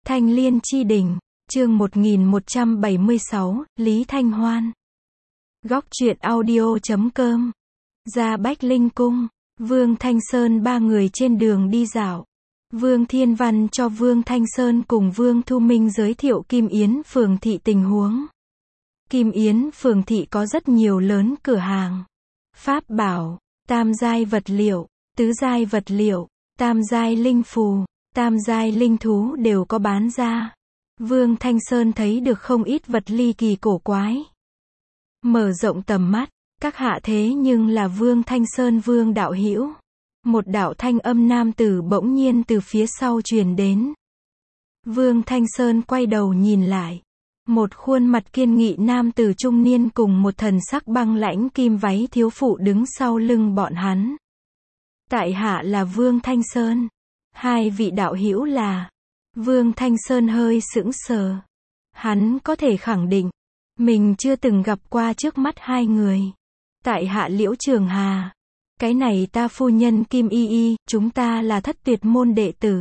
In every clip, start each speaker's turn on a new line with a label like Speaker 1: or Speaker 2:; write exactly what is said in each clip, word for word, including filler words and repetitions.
Speaker 1: Thanh Liên Chi Đỉnh, chương một nghìn một trăm bảy mươi sáu, Lý Thanh Hoan. Góc truyện audio chấm com. Ra Bách Linh Cung, Vương Thanh Sơn ba người trên đường đi dạo. Vương Thiên Văn cho Vương Thanh Sơn cùng Vương Thu Minh giới thiệu Kim Yến Phường Thị tình huống. Kim Yến Phường Thị có rất nhiều lớn cửa hàng. Pháp bảo, tam giai vật liệu, tứ giai vật liệu, tam giai linh phù, tam giai linh thú đều có bán ra. Vương Thanh Sơn thấy được không ít vật ly kỳ cổ quái. Mở rộng tầm mắt, các hạ thế nhưng là Vương Thanh Sơn Vương đạo hữu. Một đạo thanh âm nam tử bỗng nhiên từ phía sau truyền đến. Vương Thanh Sơn quay đầu nhìn lại. Một khuôn mặt kiên nghị nam tử trung niên cùng một thần sắc băng lãnh kim váy thiếu phụ đứng sau lưng bọn hắn. Tại hạ là Vương Thanh Sơn. Hai vị đạo hữu là. Vương Thanh Sơn hơi sững sờ. Hắn có thể khẳng định, mình chưa từng gặp qua trước mắt hai người. Tại hạ Liễu Trường Hà. Cái này ta phu nhân Kim Y Y, chúng ta là thất tuyệt môn đệ tử.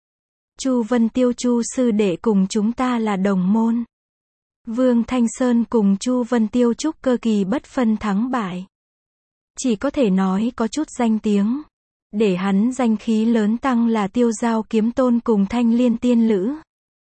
Speaker 1: Chu Vân Tiêu Chu sư đệ cùng chúng ta là đồng môn. Vương Thanh Sơn cùng Chu Vân Tiêu trúc cơ kỳ bất phân thắng bại. Chỉ có thể nói có chút danh tiếng. Để hắn danh khí lớn tăng là Tiêu Giao Kiếm Tôn cùng Thanh Liên Tiên Lữ.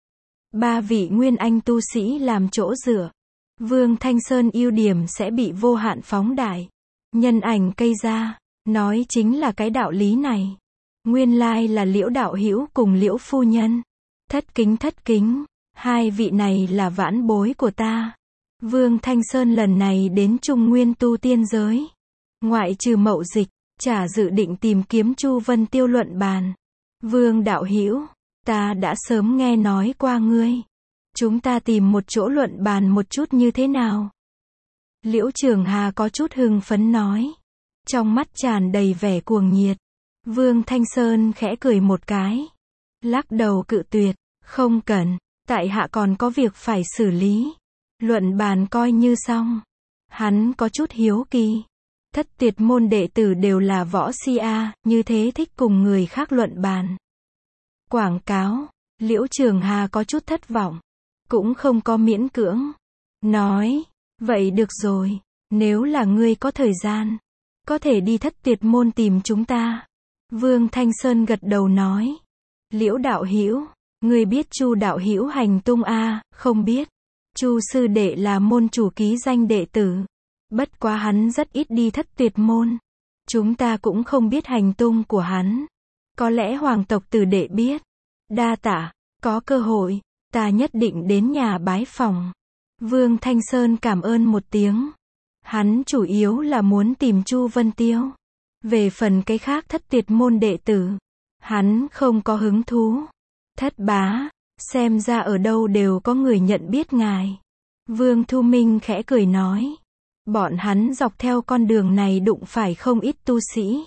Speaker 1: Ba vị nguyên anh tu sĩ làm chỗ dựa. Vương Thanh Sơn ưu điểm sẽ bị vô hạn phóng đại. Nhân ảnh cây ra, nói chính là cái đạo lý này. Nguyên lai là Liễu đạo hữu cùng Liễu phu nhân. Thất kính thất kính, hai vị này là vãn bối của ta. Vương Thanh Sơn lần này đến Trung Nguyên tu tiên giới. Ngoại trừ mậu dịch, chả dự định tìm kiếm Chu Vân Tiêu luận bàn. Vương đạo hữu, ta đã sớm nghe nói qua ngươi. Chúng ta tìm một chỗ luận bàn một chút như thế nào? Liễu Trường Hà có chút hưng phấn nói. Trong mắt tràn đầy vẻ cuồng nhiệt. Vương Thanh Sơn khẽ cười một cái. Lắc đầu cự tuyệt. Không cần, tại hạ còn có việc phải xử lý. Luận bàn coi như xong. Hắn có chút hiếu kỳ. Thất tuyệt môn đệ tử đều là võ si a, như thế thích cùng người khác luận bàn. Quảng cáo, Liễu Trường Hà có chút thất vọng. Cũng không có miễn cưỡng. Nói, vậy được rồi, nếu là ngươi có thời gian, có thể đi thất tuyệt môn tìm chúng ta. Vương Thanh Sơn gật đầu nói. Liễu đạo hữu, ngươi biết Chu đạo hữu hành tung a? Không biết. Chu sư đệ là môn chủ ký danh đệ tử. Bất quá hắn rất ít đi thất tuyệt môn. Chúng ta cũng không biết hành tung của hắn. Có lẽ hoàng tộc tử đệ biết. Đa tạ, có cơ hội, ta nhất định đến nhà bái phòng. Vương Thanh Sơn cảm ơn một tiếng. Hắn chủ yếu là muốn tìm Chu Vân Tiêu. Về phần cái khác thất tuyệt môn đệ tử, hắn không có hứng thú. Thất bá, xem ra ở đâu đều có người nhận biết ngài. Vương Thu Minh khẽ cười nói. Bọn hắn dọc theo con đường này đụng phải không ít tu sĩ.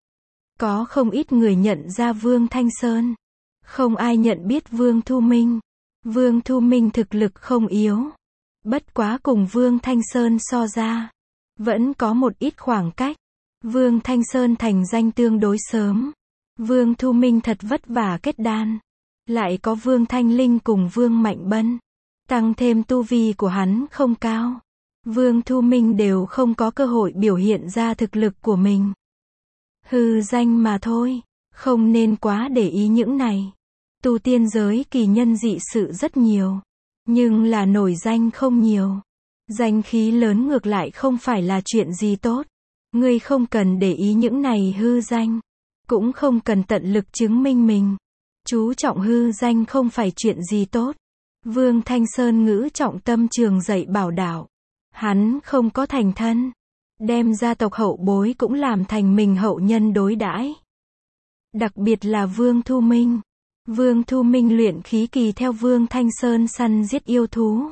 Speaker 1: Có không ít người nhận ra Vương Thanh Sơn. Không ai nhận biết Vương Thu Minh. Vương Thu Minh thực lực không yếu. Bất quá cùng Vương Thanh Sơn so ra, vẫn có một ít khoảng cách. Vương Thanh Sơn thành danh tương đối sớm. Vương Thu Minh thật vất vả kết đan. Lại có Vương Thanh Linh cùng Vương Mạnh Bân. Tăng thêm tu vi của hắn không cao. Vương Thu Minh đều không có cơ hội biểu hiện ra thực lực của mình. Hư danh mà thôi, không nên quá để ý những này. Tu tiên giới kỳ nhân dị sự rất nhiều, nhưng là nổi danh không nhiều. Danh khí lớn ngược lại không phải là chuyện gì tốt. Ngươi không cần để ý những này hư danh, cũng không cần tận lực chứng minh mình. Chú trọng hư danh không phải chuyện gì tốt. Vương Thanh Sơn ngữ trọng tâm trường dạy bảo đạo. Hắn không có thành thân, đem gia tộc hậu bối cũng làm thành mình hậu nhân đối đãi. Đặc biệt là Vương Thu Minh. Vương Thu Minh luyện khí kỳ theo Vương Thanh Sơn săn giết yêu thú.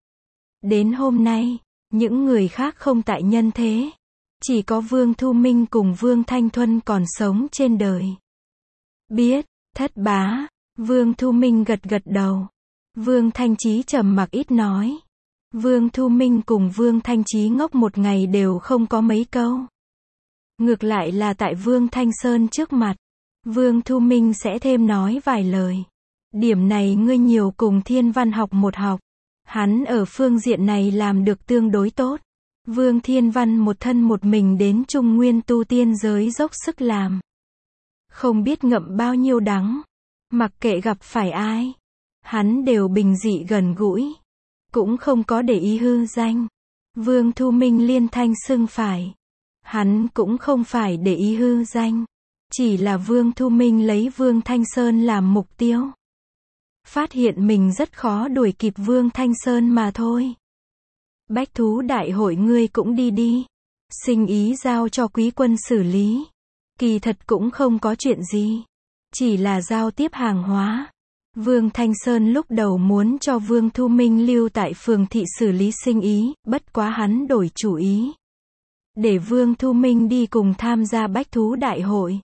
Speaker 1: Đến hôm nay, những người khác không tại nhân thế. Chỉ có Vương Thu Minh cùng Vương Thanh Thuân còn sống trên đời. Biết, thất bá. Vương Thu Minh gật gật đầu. Vương Thanh Chí trầm mặc ít nói. Vương Thu Minh cùng Vương Thanh Chí ngốc một ngày đều không có mấy câu. Ngược lại là tại Vương Thanh Sơn trước mặt, Vương Thu Minh sẽ thêm nói vài lời. Điểm này ngươi nhiều cùng Thiên Văn học một học. Hắn ở phương diện này làm được tương đối tốt. Vương Thiên Văn một thân một mình đến Trung Nguyên tu tiên giới dốc sức làm. Không biết ngậm bao nhiêu đắng. Mặc kệ gặp phải ai, hắn đều bình dị gần gũi. Cũng không có để ý hư danh. Vương Thu Minh liên thanh xưng phải. Hắn cũng không phải để ý hư danh. Chỉ là Vương Thu Minh lấy Vương Thanh Sơn làm mục tiêu. Phát hiện mình rất khó đuổi kịp Vương Thanh Sơn mà thôi. Bách thú đại hội ngươi cũng đi đi. Sinh ý giao cho Quý Quân xử lý. Kỳ thật cũng không có chuyện gì. Chỉ là giao tiếp hàng hóa. Vương Thanh Sơn lúc đầu muốn cho Vương Thu Minh lưu tại phường thị xử lý sinh ý, bất quá hắn đổi chủ ý. Để Vương Thu Minh đi cùng tham gia bách thú đại hội.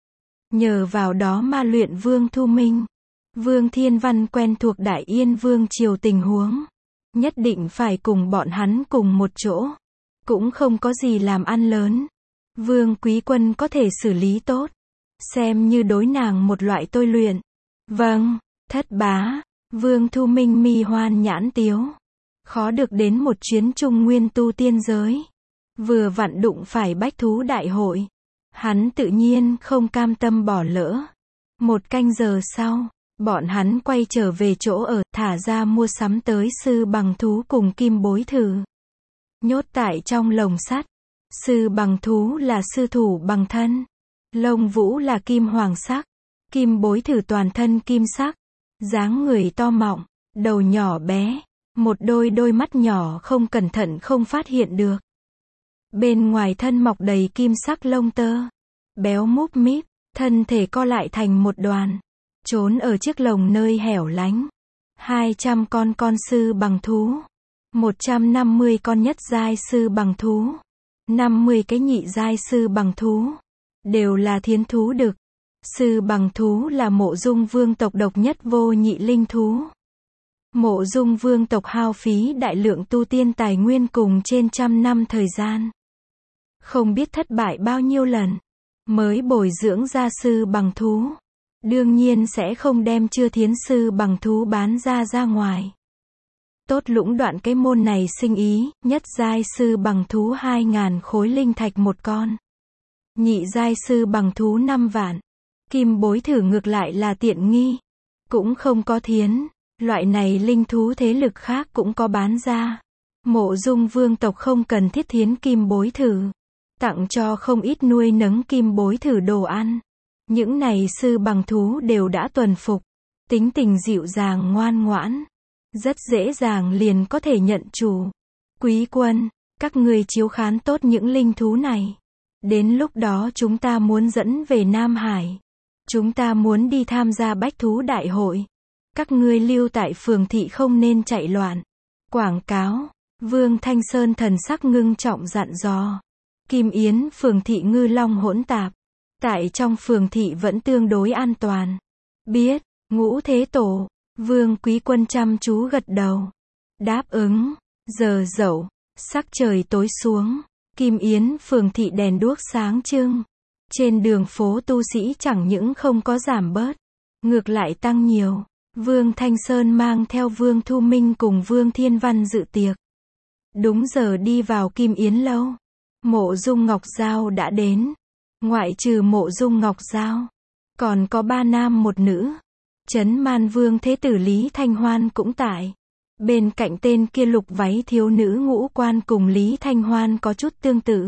Speaker 1: Nhờ vào đó ma luyện Vương Thu Minh. Vương Thiên Văn quen thuộc Đại Yên Vương triều tình huống. Nhất định phải cùng bọn hắn cùng một chỗ. Cũng không có gì làm ăn lớn. Vương Quý Quân có thể xử lý tốt. Xem như đối nàng một loại tôi luyện. Vâng, thất bá. Vương Thu Minh mi hoan nhãn tiếu. Khó được đến một chuyến Trung Nguyên tu tiên giới. Vừa vặn đụng phải bách thú đại hội. Hắn tự nhiên không cam tâm bỏ lỡ. Một canh giờ sau, bọn hắn quay trở về chỗ ở, thả ra mua sắm tới sư bằng thú cùng kim bối thử. Nhốt tại trong lồng sắt. Sư bằng thú là sư thủ bằng thân. Lông vũ là kim hoàng sắc. Kim bối thử toàn thân kim sắc. Dáng người to mọng, đầu nhỏ bé. Một đôi đôi mắt nhỏ không cẩn thận không phát hiện được. Bên ngoài thân mọc đầy kim sắc lông tơ. Béo múp míp, thân thể co lại thành một đoàn. Trốn ở chiếc lồng nơi hẻo lánh. hai trăm con con sư bằng thú. một trăm năm mươi con nhất giai sư bằng thú. năm mươi cái nhị giai sư bằng thú. Đều là thiến thú đực. Sư bằng thú là Mộ Dung vương tộc độc nhất vô nhị linh thú. Mộ Dung vương tộc hao phí đại lượng tu tiên tài nguyên cùng trên trăm năm thời gian. Không biết thất bại bao nhiêu lần. Mới bồi dưỡng ra sư bằng thú. Đương nhiên sẽ không đem chưa thiến sư bằng thú bán ra ra ngoài. Tốt lũng đoạn cái môn này sinh ý, nhất giai sư bằng thú hai ngàn khối linh thạch một con. Nhị giai sư bằng thú năm vạn. Kim bối thử ngược lại là tiện nghi. Cũng không có thiến. Loại này linh thú thế lực khác cũng có bán ra. Mộ Dung vương tộc không cần thiết thiến kim bối thử. Tặng cho không ít nuôi nấng kim bối thử đồ ăn. Những này sư bằng thú đều đã tuần phục. Tính tình dịu dàng ngoan ngoãn. Rất dễ dàng liền có thể nhận chủ. Quý Quân, các ngươi chiếu khán tốt những linh thú này. Đến lúc đó chúng ta muốn dẫn về Nam Hải. Chúng ta muốn đi tham gia bách thú đại hội. Các ngươi lưu tại phường thị không nên chạy loạn. Quảng cáo. Vương Thanh Sơn thần sắc ngưng trọng dặn dò. Kim Yến phường thị ngư long hỗn tạp. Tại trong phường thị vẫn tương đối an toàn. Biết, Ngũ Thế Tổ. Vương Quý Quân chăm chú gật đầu. Đáp ứng. Giờ dậu. Sắc trời tối xuống. Kim Yến phường thị đèn đuốc sáng trưng. Trên đường phố tu sĩ chẳng những không có giảm bớt. Ngược lại tăng nhiều. Vương Thanh Sơn mang theo Vương Thu Minh cùng Vương Thiên Văn dự tiệc. Đúng giờ đi vào Kim Yến lâu. Mộ Dung Ngọc Giao đã đến. Ngoại trừ Mộ Dung Ngọc Giao. Còn có ba nam một nữ. Trấn Man Vương Thế tử Lý Thanh Hoan cũng tại. Bên cạnh tên kia lục váy thiếu nữ ngũ quan cùng Lý Thanh Hoan có chút tương tự.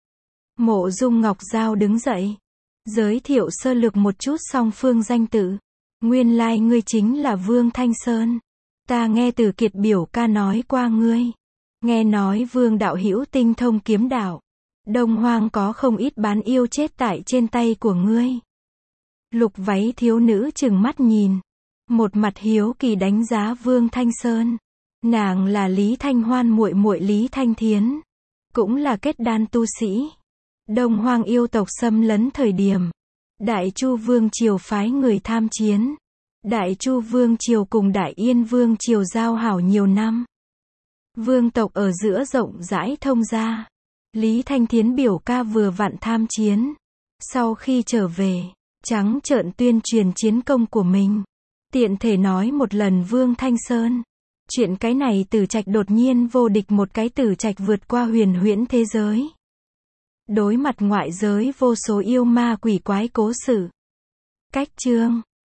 Speaker 1: Mộ Dung Ngọc Giao đứng dậy. Giới thiệu sơ lược một chút song phương danh tự. Nguyên lai ngươi chính là Vương Thanh Sơn. Ta nghe từ Kiệt biểu ca nói qua ngươi. Nghe nói Vương đạo hữu tinh thông kiếm đạo. Đông Hoang có không ít bán yêu chết tại trên tay của ngươi. Lục váy thiếu nữ trừng mắt nhìn. Một mặt hiếu kỳ đánh giá Vương Thanh Sơn. Nàng là Lý Thanh Hoan muội muội Lý Thanh Thiến. Cũng là kết đan tu sĩ. Đông Hoang yêu tộc xâm lấn thời điểm. Đại Chu Vương triều phái người tham chiến. Đại Chu Vương triều cùng Đại Yên Vương triều giao hảo nhiều năm. Vương tộc ở giữa rộng rãi thông gia. Lý Thanh Thiến biểu ca vừa vặn tham chiến. Sau khi trở về, trắng trợn tuyên truyền chiến công của mình. Tiện thể nói một lần Vương Thanh Sơn. Chuyện cái này Tử Trạch đột nhiên vô địch một cái Tử Trạch vượt qua huyền huyễn thế giới. Đối mặt ngoại giới vô số yêu ma quỷ quái cố sự. Cách chương